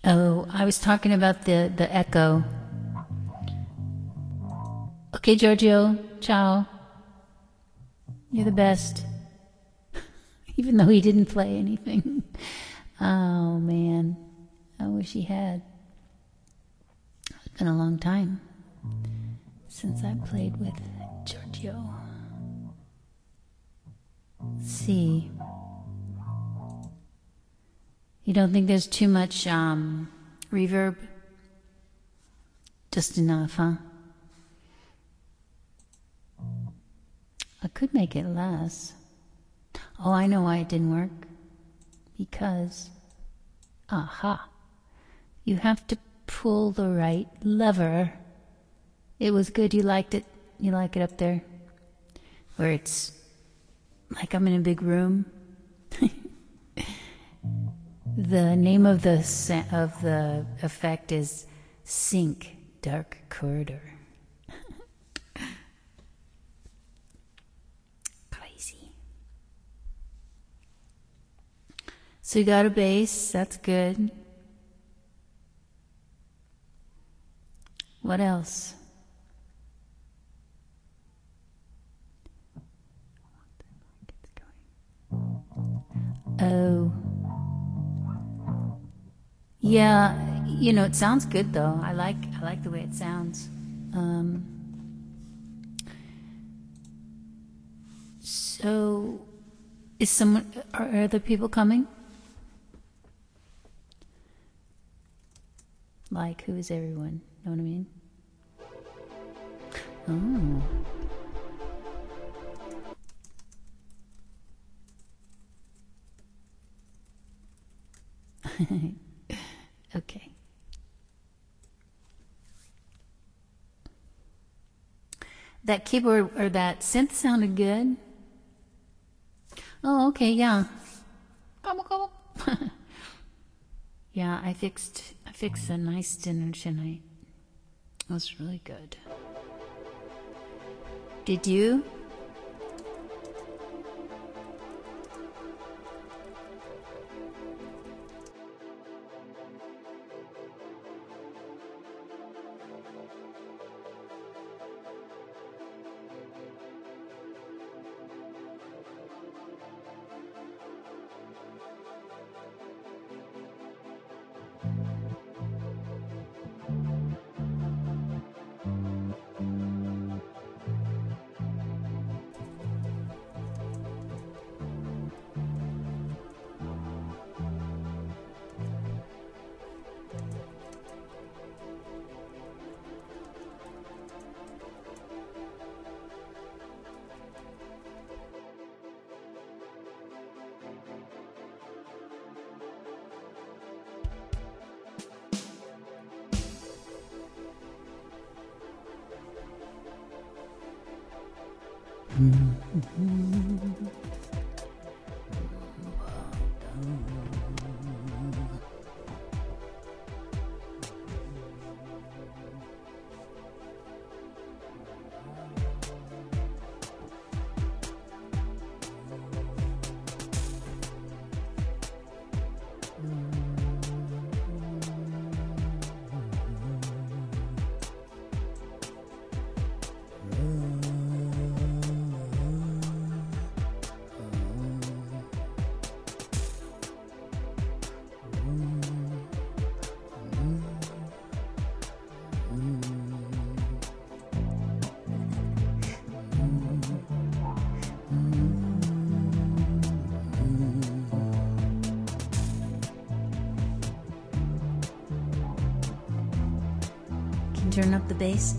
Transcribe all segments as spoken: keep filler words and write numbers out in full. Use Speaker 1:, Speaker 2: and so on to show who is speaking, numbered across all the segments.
Speaker 1: Oh, I was talking about the, the echo. Okay, Giorgio, ciao. You're the best. Even though he didn't play anything. Oh, man. I wish he had. It's been a long time since I played with Giorgio. Let's see. You don't think there's too much um, reverb? Just enough, huh? I could make it less. Oh, I know why it didn't work. Because, aha, you have to pull the right lever. It was good. You liked it. You like it up there, where it's like I'm in a big room. The name of the of the effect is Sync Dark Corridor. Crazy. So you got a bass, that's good. What else? Oh. Yeah, you know, it sounds good though. I like I like the way it sounds. Um, so, is someone? Are other people coming? Like, who is everyone? Know what I mean? Oh. Okay. That keyboard or that synth sounded good. Oh, okay, yeah. Come on, come on. Yeah, I fixed I fixed a nice dinner tonight. It was really good. Did you? Turn up the bass.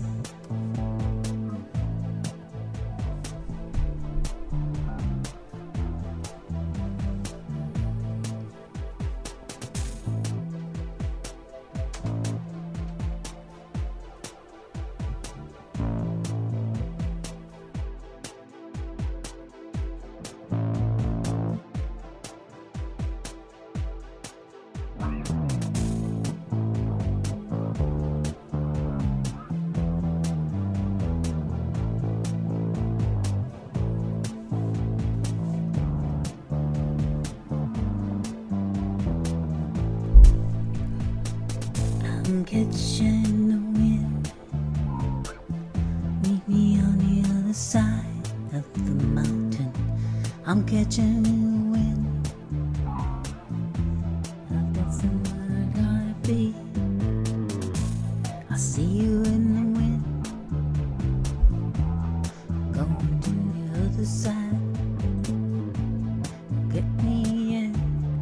Speaker 1: I'm catching the wind. Meet me on the other side of the mountain. I'm catching the wind. If that's the word I gotta be, I'll see you in the wind. Going to the other side. Get me in.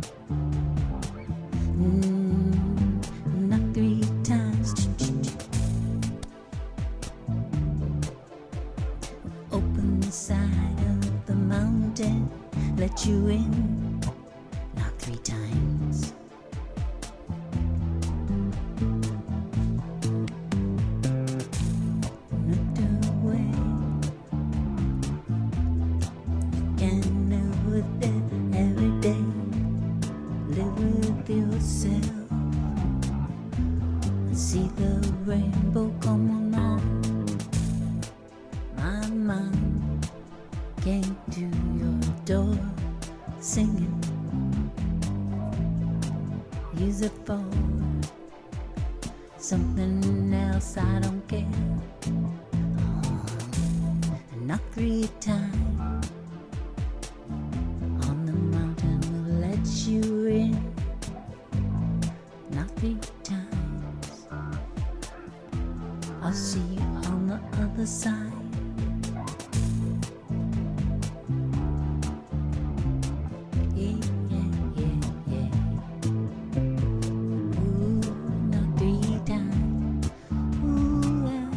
Speaker 1: Mm, not three times. Open the side of the mountain. Let you in. Not three times. Looked away. Can live with it every day. Live with yourself. See the rainbow come along. My mom came to your door singing. Use it for something else, I don't care. Oh, not three times. On the mountain will let you in. Not three times. I'll see you on the other side. Yeah, yeah, yeah, yeah. Ooh, not three times. Ooh, yeah.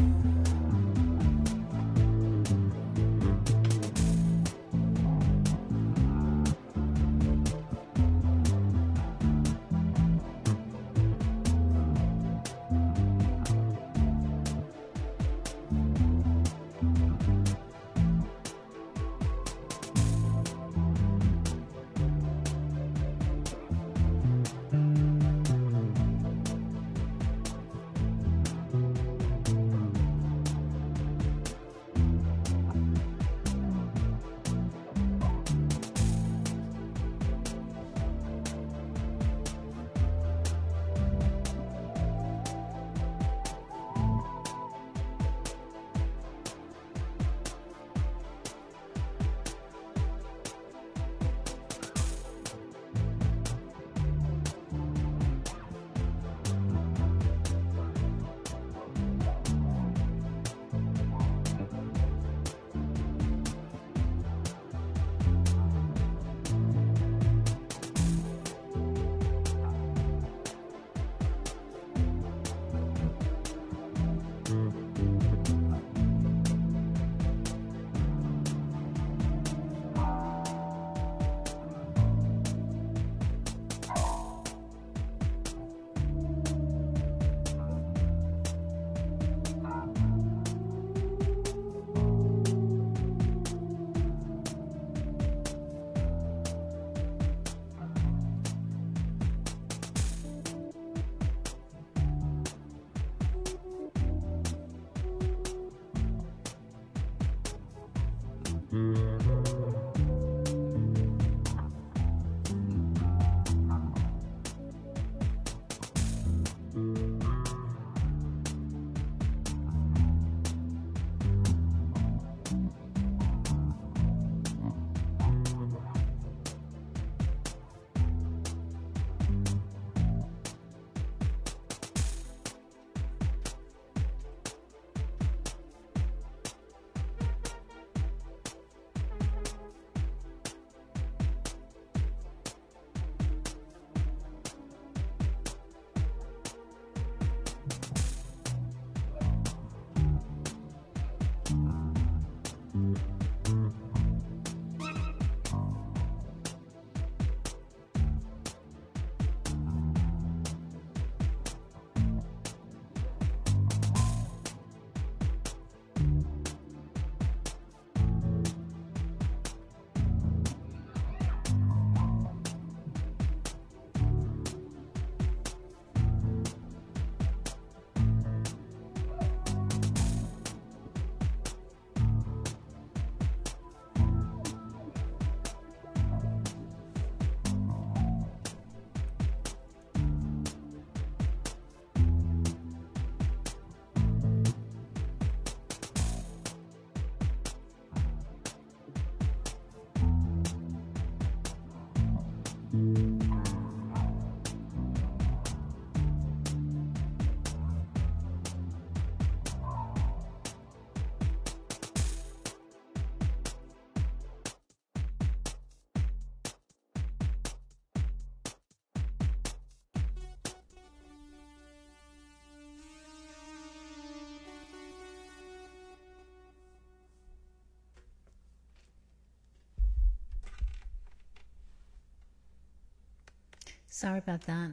Speaker 1: Sorry about that.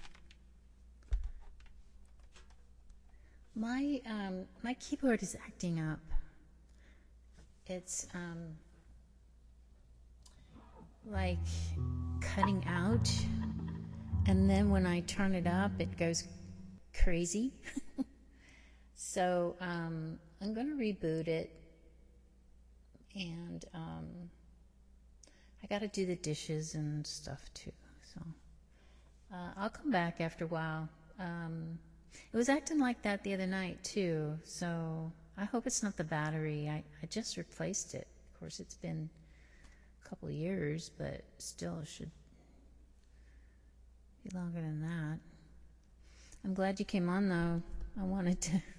Speaker 1: My um, my keyboard is acting up. It's um, like cutting out, and then when I turn it up, it goes crazy. So um, I'm going to reboot it, and um, I got to do the dishes and stuff too. So uh, I'll come back after a while. Um, it was acting like that the other night too, so I hope it's not the battery. I, I just replaced it. Of course, it's been a couple of years, but still it should be longer than that. I'm glad you came on though. I wanted to